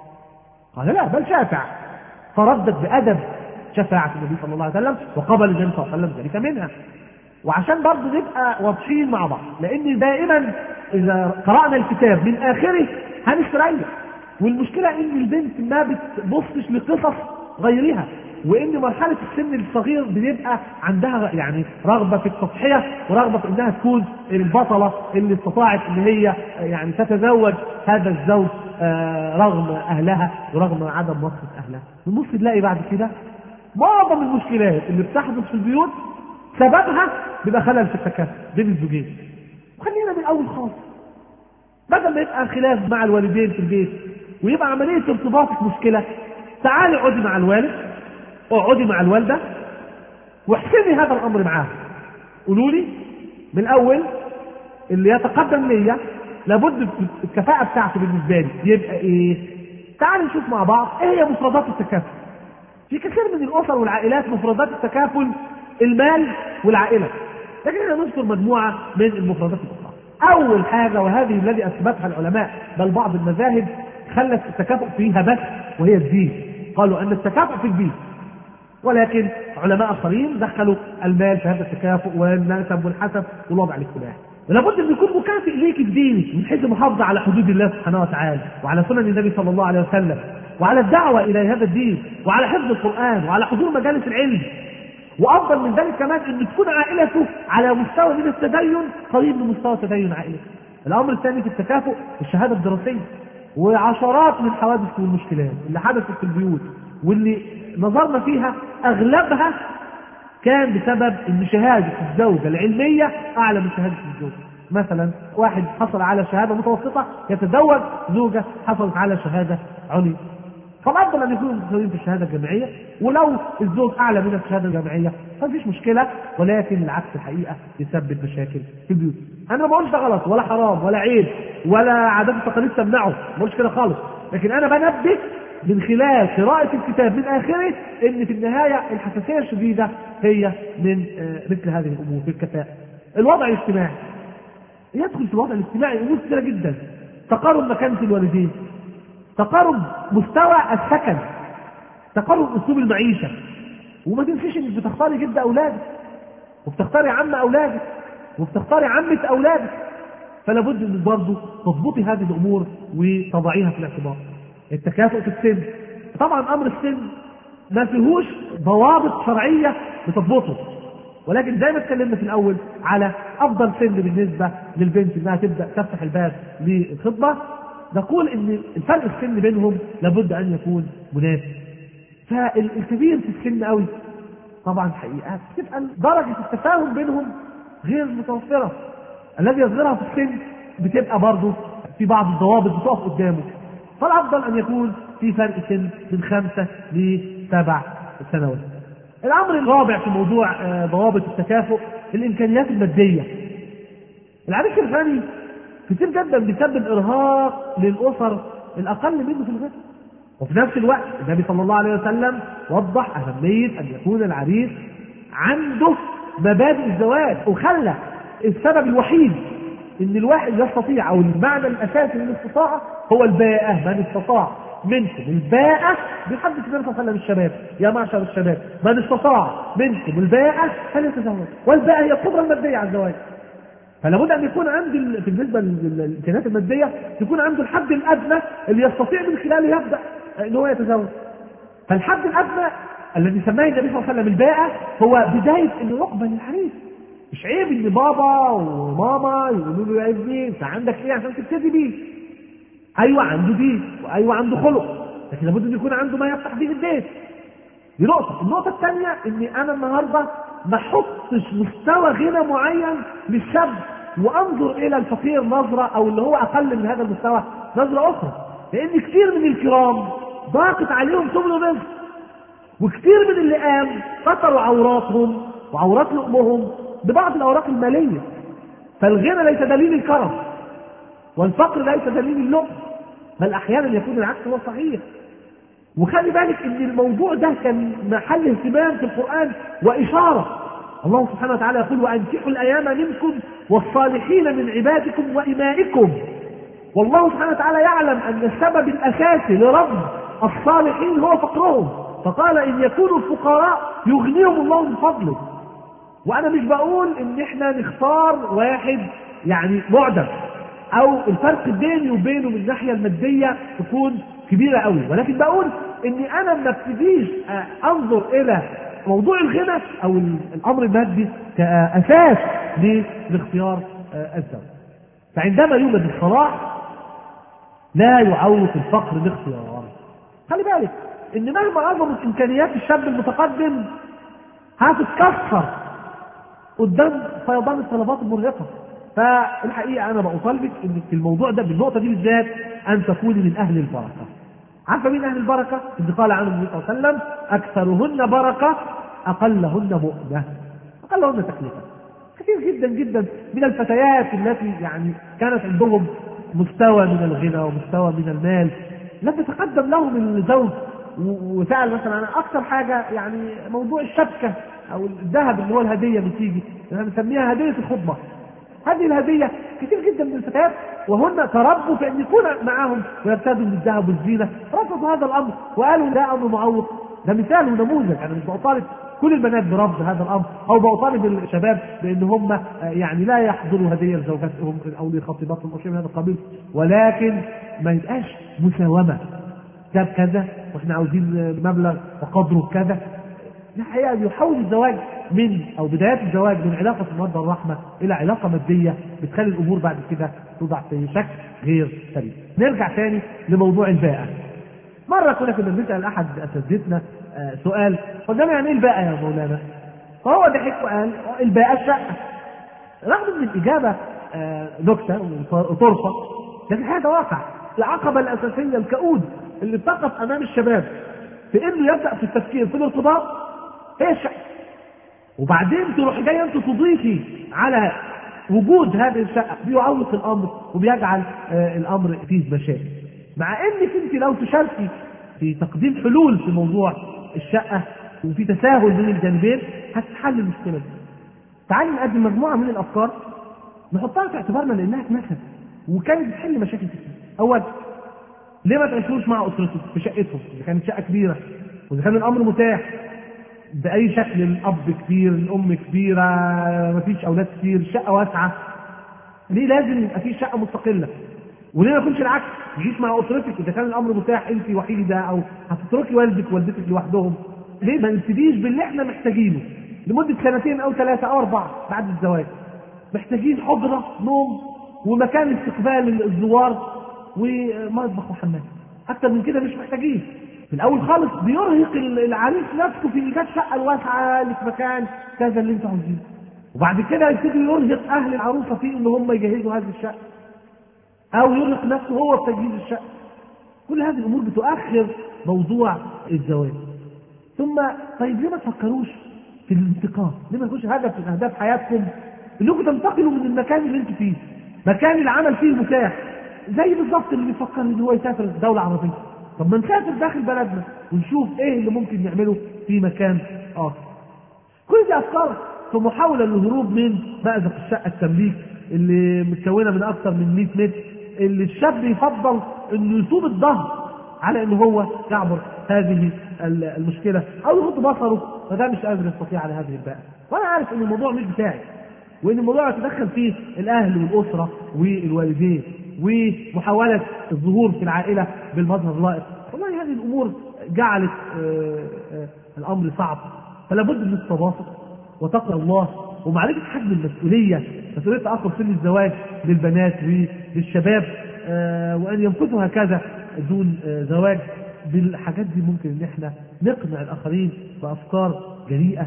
Speaker 1: قال لا بل شافع. فردت بأدب شفاعة النبي صلى الله عليه وسلم وقبل النبي صلى الله عليه وسلم ذلك منها. وعشان برضه نبقى واضحين مع بعض، لأن دائما إذا قرأنا الكتاب من آخره هنستريح، والمشكلة إن البنت ما بتبصش لقصص غيرها، وإن مرحلة السن الصغير بيبقى عندها يعني رغبة في التضحية ورغبة في إنها تكون البطلة اللي استطاعت إن هي يعني تتزوج هذا الزوج رغم أهلها ورغم عدم موافقة أهلها. ونبص نلاقي بعد كده معظم المشكلات اللي بتحدث في البيوت سببها بيبقى خلل في التكافؤ بين الزوجين. وخلينا من الأول خالص، بدل ما يبقى خلاف مع الوالدين في البيت ويبقى عملية ارتباطك مشكلة، تعالي اقعدي مع الوالد، اقعدي مع الوالدة واحسني هذا الأمر معاها. قولوا لي من الأول اللي يتقدم ليا لابد الكفاءة بتاعته بالنسبة لي يبقى إيه؟ تعالي نشوف مع بعض إيه هي مفردات التكافل. في كثير من الأسر والعائلات مفردات التكافل المال والعائلة، لكن احنا نذكر مجموعة من المفردات الأخرى. أول حاجة وهذه الذي أثبتها العلماء بل بعض المذاهب خلت التكافؤ فيها بس وهي الدين، قالوا أن التكافؤ في الدين، ولكن علماء آخرين دخلوا المال في هذا التكافؤ والنسب والحسب والوضع الاجتماعي. لابد أن يكون مكافئ ليك الديني من حيث المحافظة على حدود الله سبحانه وتعالى وعلى سنن النبي صلى الله عليه وسلم وعلى الدعوة إلى هذا الدين وعلى حفظ القرآن وعلى حضور مجالس العلم. وأفضل من ذلك كمان أن تكون عائلته على مستوى من التدين قريب من مستوى تدين عائلته. الأمر الثاني في التكافؤ الشهادة الدراسية، وعشرات من الحوادث والمشكلات اللي حدثت في البيوت واللي نظرنا فيها أغلبها كان بسبب ان شهادة الزوجة العلمية اعلى من شهادة الزوج. مثلا واحد حصل على شهادة متوسطة يتزوج زوجة حصلت على شهادة عليا، فالافضل ان يكونوا متساويين في الشهادة الجامعية، ولو الزوج اعلى من الشهادة الجامعية فمفيش مشكلة، ولكن العكس الحقيقة يسبب مشاكل في البيوت. انا ما بقولش ده غلط ولا حرام ولا عيب ولا عادات وتقاليد تمنعه، ما بقولش كده خالص، لكن انا بنبه من خلال قراءة الكتاب من آخره إن في النهاية الحساسية الشديدة هي من مثل هذه الأمور. في الكفاءة الوضع الاجتماعي، يدخل في الوضع الاجتماعي أمور كثيرة جدا، تقارب مكانة الوالدين، تقارب مستوى السكن، تقارب أسلوب المعيشة. وما تنسيش إنك بتختاري جد أولادك وبتختاري عم أولادك وبتختاري عمة أولادك، فلا بد إنك برضه تضبطي هذه الأمور وتضعيها في الاعتبار. التكافؤ في السن، طبعا امر السن ما فيهوش ضوابط شرعيه بتضبطه، ولكن زي ما اتكلمنا في الاول على افضل سن بالنسبه للبنت انها تبدا تفتح الباب للخطبه نقول ان الفرق السن بينهم لابد ان يكون مناسب. فالكبير في السن قوي طبعا حقيقة تبقى درجة التفاهم بينهم غير متوفرة. الذي يصغرها في السن بتبقى برضه في بعض الضوابط بتقف قدامه. فالأفضل أن يكون في فرق سن من 5 ل7 سنوات. الأمر الرابع في موضوع ضوابط التكافؤ الإمكانيات المادية. العريس الغني كتير جدا بيسبب إرهاق للأسر الأقل منه في الغنى، وفي نفس الوقت النبي صلى الله عليه وسلم وضح أهمية أن يكون العريس عنده مبادئ الزواج، وخلى السبب الوحيد ان الواحد يستطيع او المعنى الاساسي للاستطاعه هو الباءة. من استطاع منكم الباءة بحدث النبي صلى الله عليه وسلم الشباب، يا معشر الشباب من استطاع منكم الباءة فليتزوج، والباءة هي القدرة المادية على الزواج. فلا بد ان يكون عنده بالنسبه للامكانيات الماديه يكون عنده الحد الادنى اللي يستطيع من خلاله يبدا ان هو يتزوج. فالحد الادنى الذي سماه النبي صلى الله عليه وسلم الباءة هو بدايه انه يقبل الحديث. مش عيب ان بابا وماما يقولوا له يا ابني انت عندك ايه عشان تبتدي بيه. ايوه عنده دين وايوه عنده خلق، لكن لابد ان يكون عنده ما يفتح به البيت. دي نقطه. النقطه الثانيه اني انا النهارده ما احطش مستوى غنى معين للشاب وانظر الى الفقير نظره او اللي هو اقل من هذا المستوى نظره اخرى، لان كثير من الكرام ضاقت عليهم سبل الرزق، وكثير من اللي قام قطروا عوراتهم وعورات امهم ببعض الاوراق الماليه. فالغنى ليس دليل الكرم، والفقر ليس دليل اللقم، بل احيانا يكون العكس هو صحيح. وخلي بالك ان الموضوع ده كان محل اهتمام في القران واشاره. الله سبحانه وتعالى يقول وانكحوا الايام منكم والصالحين من عبادكم وامائكم. والله سبحانه وتعالى يعلم ان السبب الاساسي لرفض الصالحين هو فقرهم، فقال ان يكونوا الفقراء يغنيهم الله من فضله. وانا مش بقول ان احنا نختار واحد يعني معدم او الفرق بيني وبينه من الناحيه الماديه تكون كبيره قوي، ولكن بقول اني انا ما ابتديش انظر الى موضوع الغنى او الامر المادي كاساس لاختيار الزوج. فعندما يوجد الصلاح لا يعوق الفقر لاختياره. خلي بالك ان مهما عظمت امكانيات الشاب المتقدم هتتكسر قدام فيضان الطلبات المرهقه. فالحقيقه انا بطالبك ان في الموضوع ده بالنقطه دي بالذات ان تكوني من اهل البركه. عارفه مين اهل البركه؟ اللي قال عنهم النبي صلى الله عليه وسلم اكثرهن بركه اقلهن مؤنه، اقلهن تكلفه. كثير جدا جدا من الفتيات التي يعني كانت عندهم مستوى من الغنى ومستوى من المال لم تتقدم لهم الزوج وسأل مثلا انا اكثر حاجه يعني موضوع الشبكه او الذهب اللي هو الهديه بتيجي احنا بنسميها هديه الخطبه. هذه الهديه كثير جدا من الفتيات وهن تربوا في ان يكون معهم ويرتدوا بالذهب والزينه رفضوا هذا الامر وقالوا لا امر معوق. ده مثال ونموذج. انا مش بطالب كل البنات برفض هذا الامر او بطالب الشباب بان هم يعني لا يحضروا هديه لزوجاتهم او لخطيباتهم او شيء من هذا القبيل، ولكن ما يبقاش مساومه. جاب كذا واحنا عاوزين مبلغ وقدره كذا. الحقيقه يحول الزواج من او بدايات الزواج من علاقه الموده والرحمه الى علاقه ماديه بتخلي الامور بعد كده توضع في شكل غير سليم. نرجع تاني لموضوع الباءة. مره كنا بنسال احد اساتذتنا سؤال قلنا له يعني ايه الباءة يا مولانا؟ فهو ضحك وقال الباءة الشقه. رغم ان الاجابه نكته وطرفه لكن هذا واقع. العقبه الاساسيه الكؤود اللي بتقف امام الشباب في انه يبدا في التفكير في الارتباط هي الشقه. وبعدين تروح جايه انت تضيفي على وجود هذه الشقه بيعوق الامر وبيجعل الامر فيه مشاكل. مع انك انت لو تشاركي في تقديم حلول في موضوع الشقه وفي تساهل بين الجانبين هتحل المشكله دي. تعالي نقدم مجموعه من الافكار نحطها في اعتبارنا لانها اتنست وكانت بتحل مشاكل كتير. اول، ليه ما تعيشوش مع اسرتكم في شقتهم اذا كانت شقه كبيره واذا كان الامر متاح باي شكل؟ الاب كبير، الام كبيره، مفيش اولاد كتير، الشقه واسعه. ليه لازم يبقى في شقه مستقله؟ وليه ما يكونش العكس؟ تعيش مع اسرتك اذا كان الامر متاح انت وحيده او هتتركي والدك ووالدتك لوحدهم. ليه ما نبتديش باللي احنا محتاجينه لمده 2 أو 3 أو 4 بعد الزواج؟ محتاجين حجره نوم ومكان استقبال الزوار ومطبخ وحمام، اكتر من كده مش محتاجين. في الاول خالص بيرهق العريس نفسه في ايجاد شقه الواسعه اللي في مكان كذا اللي انتوا عاوزينه، وبعد كده يبتدي يرهق اهل العروسه في ان هم يجهزوا هذه الشقه، او يرهق نفسه هو في تجهيز الشقه. كل هذه الامور بتؤخر موضوع الزواج. ثم طيب ليه ما تفكروش في الانتقال؟ ليه ما يكونش هدف من اهداف حياتكم انكم تنتقلوا من المكان اللي انتوا فيه، مكان العمل فيه متاح، زي بالظبط اللي بيفكر ان هو يسافر دوله عربيه. طب ما نسافر داخل بلدنا ونشوف ايه اللي ممكن نعمله في مكان اخر. كل دي افكار في محاوله للهروب من مأزق الشقه التمليك اللي متكونه من اكثر من 100 متر، اللي الشاب يفضل انه يصوب الظهر على ان هو يعبر هذه المشكله او يغض بصره، فده مش قادر يستطيع على هذه الباء. وانا عارف ان الموضوع مش بتاعي، وان الموضوع يتدخل فيه الاهل والاسره والوالدين ومحاوله الظهور في العائله بالمظهر اللائق. والله هذه الامور جعلت الامر صعب، فلا بد من التواصل وتقوى الله ومعرفه حجم المسؤوليه، مسؤوليه تاخر سن الزواج للبنات وللشباب، وان يمكثوا هكذا دون زواج. بالحاجات دي ممكن ان احنا نقنع الاخرين بافكار جريئه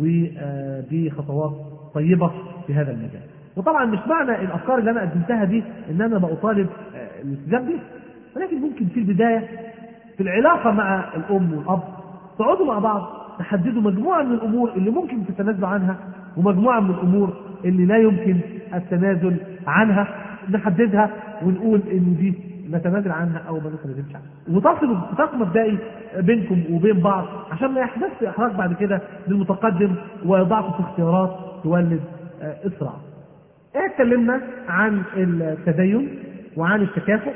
Speaker 1: وبخطوات طيبه في هذا المجال. وطبعا مش معنى الافكار اللي انا قدمتها دي ان انا بطالب الالتزام بيها، ولكن ممكن في البدايه في العلاقه مع الام والاب تقعدوا مع بعض تحددوا مجموعه من الامور اللي ممكن تتنازلوا عنها، ومجموعه من الامور اللي لا يمكن التنازل عنها نحددها ونقول ان دي نتنازل عنها او ما نتنازلش عنها، وتصلوا اتفاق مبدئي بينكم وبين بعض عشان ما يحدثش احراج بعد كده للمتقدم ويضعكم في اختيارات تولد اسراع. اتكلمنا عن التدين وعن التكافؤ،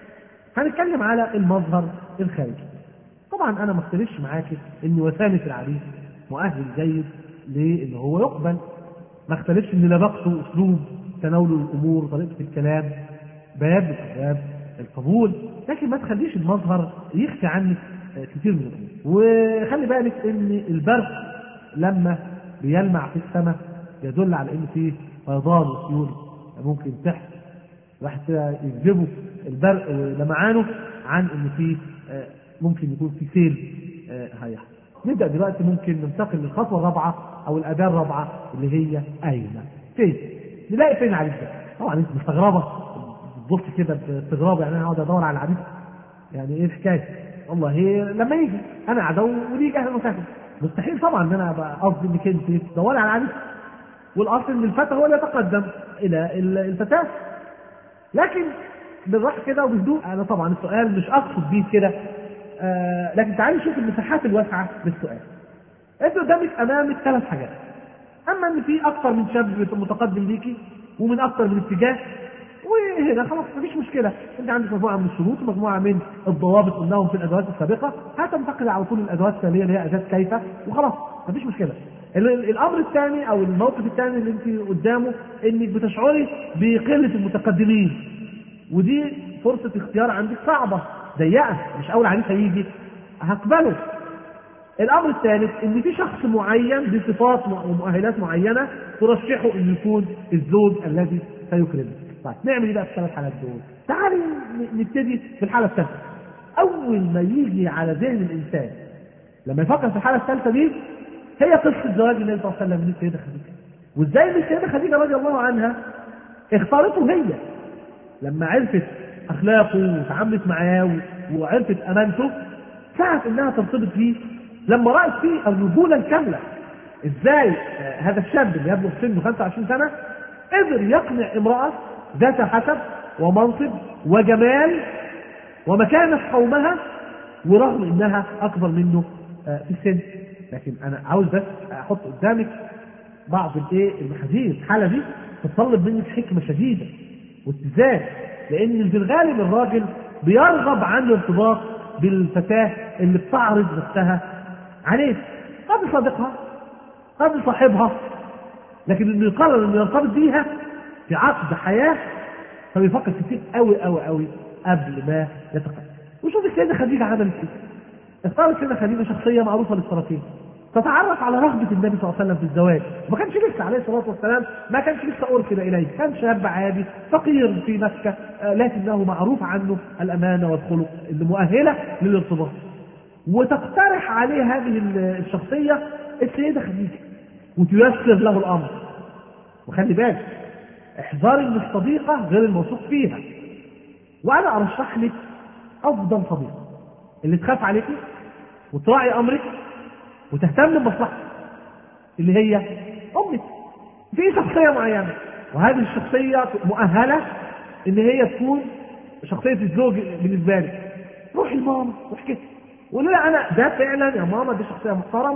Speaker 1: هنتكلم على المظهر الخارجي. طبعا انا ما اختلفش معاكي ان وسامه العريس مؤهل جيد لان هو يقبل، ما اختلفش ان لبقته اسلوب تناول الامور طريقه الكلام باب من اسباب القبول، لكن ما تخليش المظهر يخفي عنك كثير من الامور. وخلي بالك ان البرق لما بيلمع في السماء يدل على ان فيه فيضان وسيول ممكن تحصل، واحد كده يجذبه البرق ولمعانه عن ان فيه ممكن يكون في سيل هيحصل. نبدا دلوقتي ممكن ننتقل للخطوه الرابعه او الاداه الرابعه اللي هي اين. فين نلاقي فين العريس ده؟ طبعا انت مستغربه تبص كده باستغراب، يعني انا اقعد ادور على العريس، يعني ايه الحكايه؟ والله لما يجي انا عدو وليجي اهلا وسهلا. مستحيل طبعا ان انا قصدي انك انت تدوري على العريس، والاصل ان الفتى هو اللي يتقدم الى الفتاه. لكن بالراحه كده وبهدوء، انا طبعا السؤال مش اقصد بيه كده، لكن تعالي نشوف المساحات الواسعه للسؤال. انت قدامك امامك ثلاث حاجات، اما ان في اكثر من شاب متقدم ليكي ومن اكثر من اتجاه، وهنا خلاص مفيش مشكله، انت عندك مجموعه من الشروط ومجموعه من الضوابط قلناهم في الادوات السابقه، هتنتقل على طول الادوات التاليه اللي هي اداه كيف وخلاص مفيش مشكله. الامر الثاني او الموقف الثاني اللي انت قدامه انك بتشعري بقله المتقدمين، ودي فرصه اختيار عندك صعبه ضيقه، مش اول عريس هيجي هقبله. الامر الثالث ان في شخص معين بصفات ومؤهلات معينه ترشحه انه يكون الزوج الذي سيكرمك. طيب نعمل ايه بقى في الثلاث حالات دول؟ تعالي نبتدي في الحاله الثالثه. اول ما يجي على ذهن الانسان لما يفكر في الحاله الثالثه دي هي قصه زواج النبي صلى الله عليه وسلم من السيده خديجه، وازاي ان السيده خديجه رضي الله عنها اختارته هي لما عرفت اخلاقه وتعاملت معاه وعرفت امانته، سعت انها ترتبط فيه لما رأت فيه الرجولة الكاملة. ازاي هذا الشاب اللي يبلغ سنه 25 سنة قدر يقنع امرأة ذات حسب ومنصب وجمال ومكانة قومها ورغم انها اكبر منه في السن. لكن انا عاوز بس احط قدامك بعض المحاذير. الحالة دي تتطلب منك حكمة شديدة واتزان، لان في الغالب الراجل بيرغب عن الارتباط بالفتاة اللي بتعرض نفسها عليه، قد صديقها قد صاحبها، لكن انه يقرر انه يرتبط بيها في عقد حياه فبيفكر كتير قوي قوي قوي قبل ما يتقدم. وشوف السيده خديجه عملت ايه. اختارت السيده خديجه شخصيه معروفه للطرفين، تتعرف على رغبة النبي صلى الله عليه وسلم في الزواج. ما كانش لسه عليه الصلاة والسلام، ما كانش لسه أرسل إليه، كان شاب عادي فقير في مكة، لكنه معروف عنه الأمانة والخلق المؤهلة للارتباط. وتقترح عليه هذه الشخصية السيدة خديجة وتيسر له الأمر. وخلي بالك احذري من الصديقة غير الموثوق فيها. وأنا أرشح لك أفضل صديقة اللي تخاف عليك وتراعي أمرك وتهتم بمصلحتك، اللي هي أمك. في شخصية معينة، وهذه الشخصية مؤهلة إن هي تكون شخصية الزوج بالنسبة لك. روحي لماما واحكي، ولا أنا ده فعلا يا ماما دي شخصية محترمة